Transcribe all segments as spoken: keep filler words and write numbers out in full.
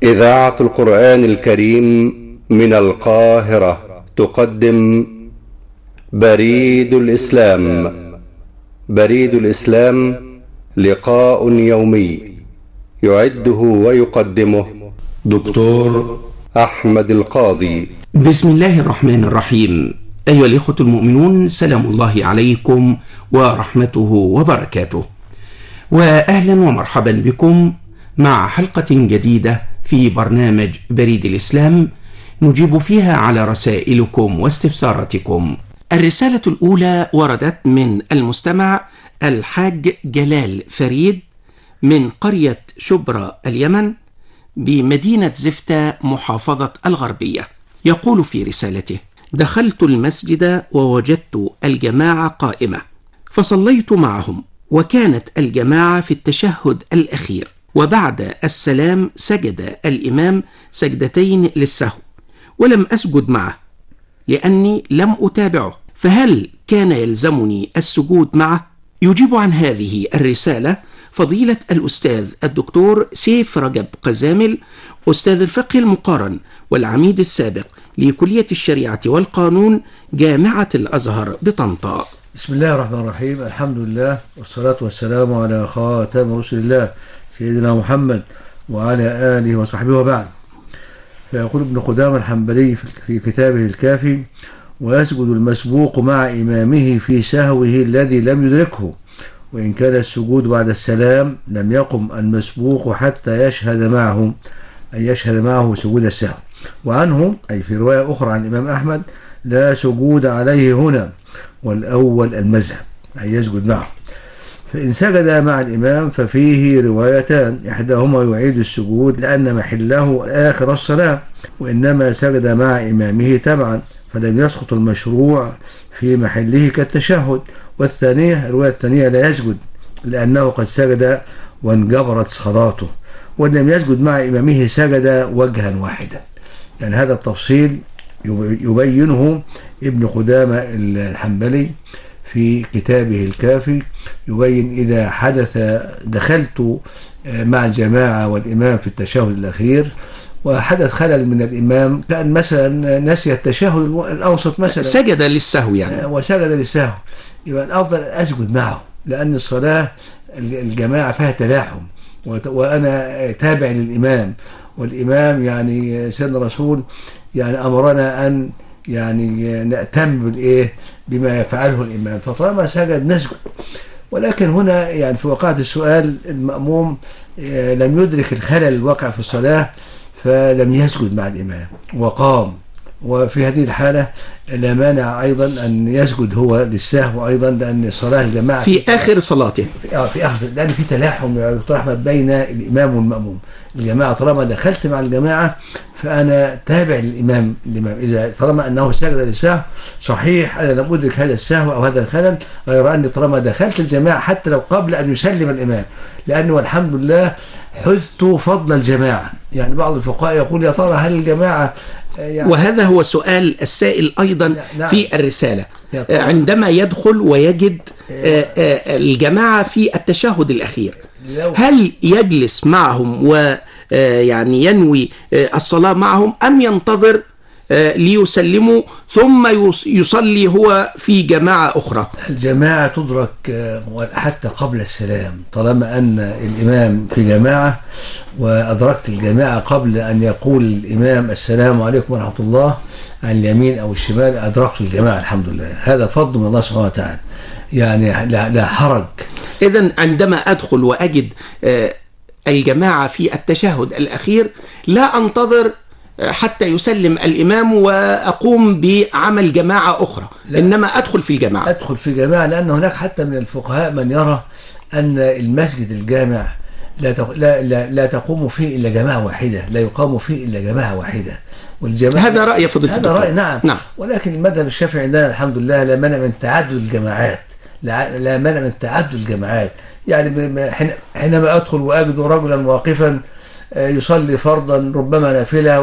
إذاعة القرآن الكريم من القاهرة تقدم بريد الإسلام. بريد الإسلام لقاء يومي يعده ويقدمه دكتور أحمد القاضي. بسم الله الرحمن الرحيم. أيها الإخوة المؤمنون، سلام الله عليكم ورحمته وبركاته، وأهلا ومرحبا بكم مع حلقة جديدة في برنامج بريد الإسلام نجيب فيها على رسائلكم واستفساراتكم. الرسالة الأولى وردت من المستمع الحاج جلال فريد من قرية شبرا اليمن بمدينة زفتة محافظة الغربية. يقول في رسالته: دخلت المسجد ووجدت الجماعة قائمة فصليت معهم، وكانت الجماعة في التشهد الأخير، وبعد السلام سجد الإمام سجدتين للسهو ولم أسجد معه لأني لم أتابعه، فهل كان يلزمني السجود معه؟ يجيب عن هذه الرسالة فضيلة الأستاذ الدكتور سيف رجب قزامل، أستاذ الفقه المقارن والعميد السابق لكلية الشريعة والقانون جامعة الأزهر بطنطا. بسم الله الرحمن الرحيم. الحمد لله والصلاة والسلام على خاتم رسل الله سيدنا محمد وعلى آله وصحبه وبعد. فيقول ابن قدامة الحنبلي في كتابه الكافي: ويسجد المسبوق مع إمامه في سهوه الذي لم يدركه، وإن كان السجود بعد السلام لم يقم المسبوق حتى يشهد معه، أي يشهد معه سجود السهو. وعنه أي في رواية أخرى عن الإمام أحمد: لا سجود عليه هنا، والأول المذهب، أي يسجد معه. فإن سجد مع الإمام ففيه روايتان، إحداهما يعيد السجود لأن محله آخر الصلاة، وإنما سجد مع إمامه تبعا فلم يسقط المشروع في محله كالتشهد. والثانية الرواية الثانية لا يسجد لأنه قد سجد وانجبرت صلاته، وإن لم يسجد مع إمامه سجد وجها واحدا. يعني هذا التفصيل يبينه ابن قدامة الحنبلي في كتابه الكافي، يبين إذا حدث دخلت مع الجماعة والإمام في التشهد الأخير وحدث خلل من الإمام، كان مثلا نسي التشهد الأوسط مثلا سجد للسهو يعني وسجد للسهو، يبقى الأفضل أسجد معه، لأن الصلاة الجماعة فيها تلاحم وأنا تابع للإمام، والإمام يعني سيدنا الرسول يعني أمرنا أن يعني نأتم بالإيه بما يفعله الإمام، فطالما سجد نسجد. ولكن هنا يعني في وقعة السؤال المأموم لم يدرك الخلل الواقع في الصلاة فلم يسجد مع الإمام وقام، وفي هذه الحالة لا مانع أيضا أن يسجد هو للسهو أيضا، لأن الصلاة الجماعة في آخر صلاته في, في آخر، لأن في تلاحم يترحم بين الإمام والمأموم. الجماعة طالما دخلت مع الجماعة فأنا تابع للإمام الإمام إذا طالما أنه سجد للسهو صحيح، أنا لم أدرك هذا السهو أو هذا الخلل، غير أني طالما دخلت الجماعة حتى لو قبل أن يسلم الإمام، لأنه الحمد لله حثت فضل الجماعة. يعني بعض الفقهاء يقول: يا ترى هل الجماعة يعني، وهذا هو سؤال السائل أيضا نعم في الرسالة، عندما يدخل ويجد الجماعة في التشهد الأخير هل يجلس معهم ويعني ينوي الصلاة معهم أم ينتظر ليسلموا ثم يصلي هو في جماعة أخرى؟ الجماعة تدرك حتى قبل السلام، طالما أن الإمام في جماعة وأدركت الجماعة قبل أن يقول الإمام السلام عليكم ورحمة الله عن اليمين أو الشمال، أدركت الجماعة الحمد لله. هذا فضل من الله سبحانه وتعالى، يعني لا, لا حرج. إذن عندما أدخل وأجد الجماعة في التشهد الأخير لا أنتظر حتى يسلم الإمام وأقوم بعمل جماعة أخرى، إنما أدخل في الجماعة أدخل في جماعة لأن هناك حتى من الفقهاء من يرى أن المسجد الجامع لا لا لا, لا تقوم فيه إلا جماعة واحدة، لا يقام فيه إلا جماعة واحدة. والجماعة هذا رأي فضيلة هذا رأي نعم. نعم ولكن المذهب الشافعي عندنا الحمد لله لا مانع من تعدد الجماعات، لا, لا مانع من تعدد الجماعات. يعني حينما أدخل وأجد رجلا واقفا يصلي فرضا ربما نافلة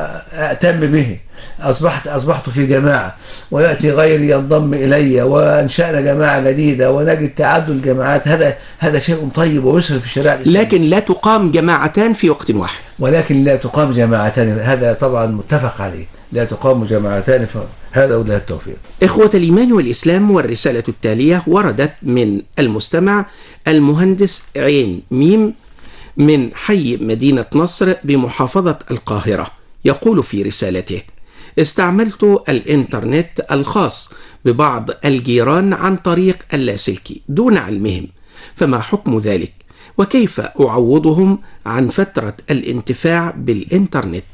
وأتم به، أصبحت أصبحت في جماعة ويأتي غيري ينضم إلي وأنشأنا جماعة جديدة ونجد تعدد الجماعات، هذا هذا شيء طيب ويسر في الشريعة الإسلامية. لكن لا تقام جماعتان في وقت واحد. ولكن لا تقام جماعتان، هذا طبعا متفق عليه، لا تقام جماعتان، هذا ولا التوفيق. إخوة الإيمان والإسلام، والرسالة التالية وردت من المستمع المهندس عين ميم من حي مدينة نصر بمحافظة القاهرة. يقول في رسالته: استعملت الإنترنت الخاص ببعض الجيران عن طريق اللاسلكي دون علمهم، فما حكم ذلك؟ وكيف أعوضهم عن فترة الانتفاع بالإنترنت؟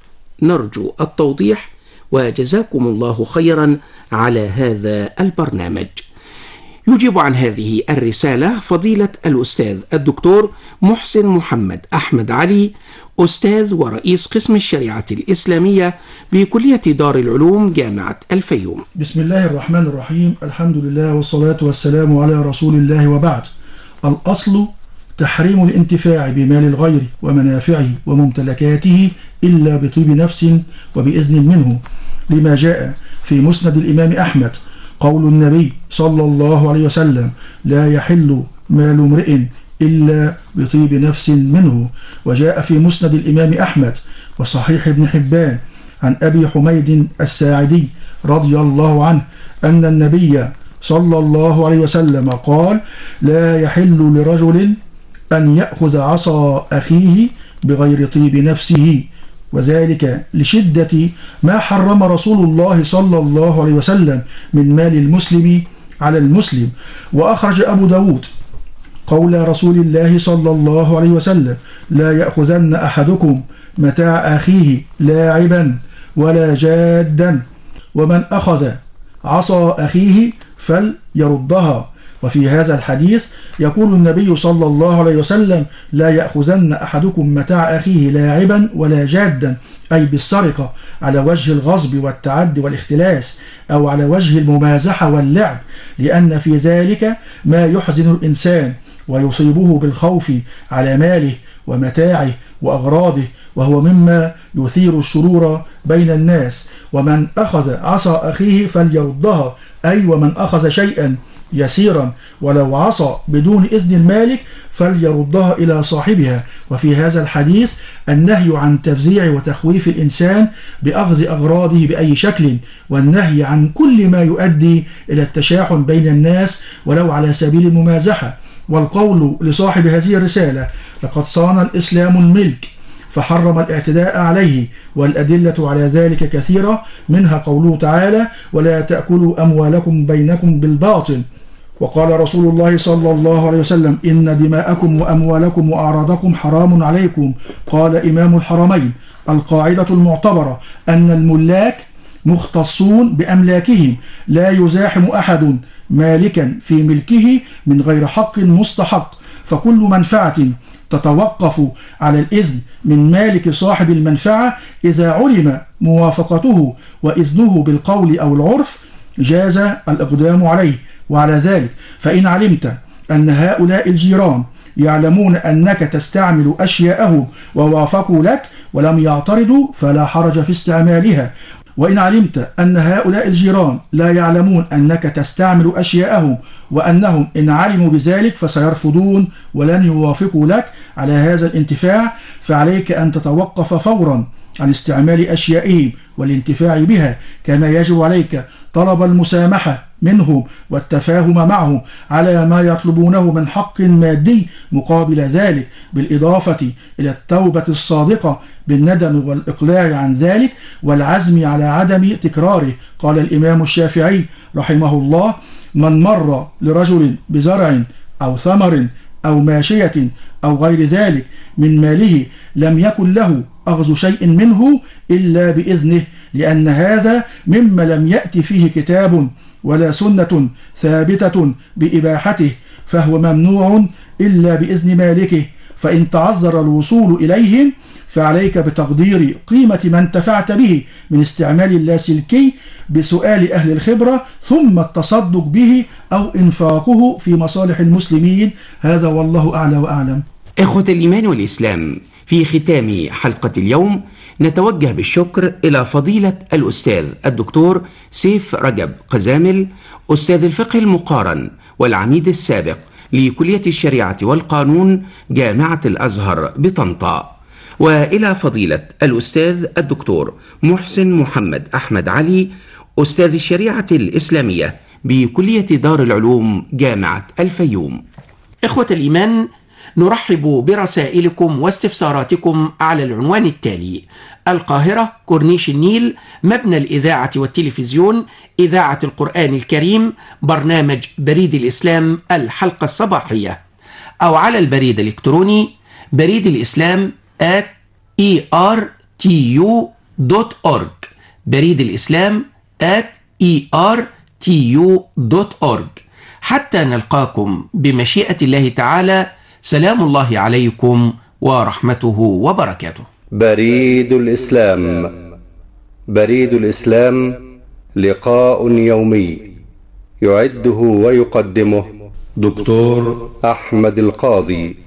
نرجو التوضيح، وجزاكم الله خيرا على هذا البرنامج. يجيب عن هذه الرسالة فضيلة الأستاذ الدكتور محسن محمد أحمد علي، أستاذ ورئيس قسم الشريعة الإسلامية بكلية دار العلوم جامعة الفيوم. بسم الله الرحمن الرحيم، الحمد لله والصلاة والسلام على رسول الله، وبعد. الأصل تحريم الانتفاع بمال الغير ومنافعه وممتلكاته إلا بطيب نفس وبإذن منه، لما جاء في مسند الإمام أحمد قول النبي صلى الله عليه وسلم: لا يحل مال امرئ إلا بطيب نفس منه. وجاء في مسند الإمام أحمد وصحيح ابن حبان عن أبي حميد الساعدي رضي الله عنه أن النبي صلى الله عليه وسلم قال: لا يحل لرجل أن يأخذ عصا أخيه بغير طيب نفسه، وذلك لشدة ما حرم رسول الله صلى الله عليه وسلم من مال المسلم على المسلم. وأخرج أبو داود قول رسول الله صلى الله عليه وسلم: لا يأخذن أحدكم متاع أخيه لاعبا ولا جادا، ومن أخذ عصا أخيه فليردها. وفي هذا الحديث يقول النبي صلى الله عليه وسلم: لا يأخذن أحدكم متاع أخيه لاعبا ولا جادا، أي بالسرقة على وجه الغصب والتعدي والاختلاس، أو على وجه الممازحة واللعب، لأن في ذلك ما يحزن الإنسان ويصيبه بالخوف على ماله ومتاعه وأغراضه، وهو مما يثير الشرور بين الناس. ومن أخذ عصا أخيه فليردها، أي ومن أخذ شيئا يسيرا ولو عصى بدون إذن المالك فليردها إلى صاحبها. وفي هذا الحديث النهي عن تفزيع وتخويف الإنسان بأخذ أغراضه بأي شكل، والنهي عن كل ما يؤدي إلى التشاحن بين الناس ولو على سبيل الممازحة. والقول لصاحب هذه الرسالة: لقد صان الإسلام الملك فحرم الاعتداء عليه، والأدلة على ذلك كثيرة، منها قوله تعالى: ولا تأكلوا أموالكم بينكم بالباطل. وقال رسول الله صلى الله عليه وسلم: إن دماءكم وأموالكم وأعراضكم حرام عليكم. قال إمام الحرمين: القاعدة المعتبرة أن الملاك مختصون بأملاكهم، لا يزاحم أحد مالكا في ملكه من غير حق مستحق، فكل منفعة تتوقف على الإذن من مالك صاحب المنفعة إذا علم موافقته وإذنه بالقول أو العرف جاز الإقدام عليه. وعلى ذلك فإن علمت أن هؤلاء الجيران يعلمون أنك تستعمل أشياءهم ووافقوا لك ولم يعترضوا فلا حرج في استعمالها. وإن علمت أن هؤلاء الجيران لا يعلمون أنك تستعمل أشياءهم وأنهم إن علموا بذلك فسيرفضون ولن يوافقوا لك على هذا الانتفاع، فعليك أن تتوقف فورا عن استعمال أشيائهم والانتفاع بها، كما يجب عليك طلب المسامحة منهم والتفاهم معهم على ما يطلبونه من حق مادي مقابل ذلك، بالإضافة إلى التوبة الصادقة بالندم والإقلاع عن ذلك والعزم على عدم تكراره. قال الإمام الشافعي رحمه الله: من مر لرجل بزرع أو ثمر أو ماشية أو غير ذلك من ماله لم يكن له أخذ شيء منه إلا بإذنه، لأن هذا مما لم يأتي فيه كتاب ولا سنة ثابتة بإباحته، فهو ممنوع إلا بإذن مالكه. فإن تعذر الوصول إليهم فعليك بتقدير قيمة ما انتفعت به من استعمال اللاسلكي بسؤال أهل الخبرة، ثم التصدق به أو إنفاقه في مصالح المسلمين. هذا والله أعلى وأعلم. إخوة الإيمان والإسلام، في ختام حلقة اليوم نتوجه بالشكر إلى فضيلة الأستاذ الدكتور سيف رجب قزامل، أستاذ الفقه المقارن والعميد السابق لكلية الشريعة والقانون جامعة الأزهر بطنطا، وإلى فضيلة الأستاذ الدكتور محسن محمد أحمد علي، أستاذ الشريعة الإسلامية بكلية دار العلوم جامعة الفيوم. إخوة الإيمان، نرحب برسائلكم واستفساراتكم على العنوان التالي: القاهرة، كورنيش النيل، مبنى الإذاعة والتلفزيون، إذاعة القرآن الكريم، برنامج بريد الإسلام الحلقة الصباحية، أو على البريد الإلكتروني بريد الإسلام at e r t u dot org، بريد الإسلام at e r t u dot org. حتى نلقاكم بمشيئة الله تعالى، سلام الله عليكم ورحمته وبركاته. بريد الإسلام. بريد الإسلام لقاء يومي يعده ويقدمه دكتور أحمد القاضي.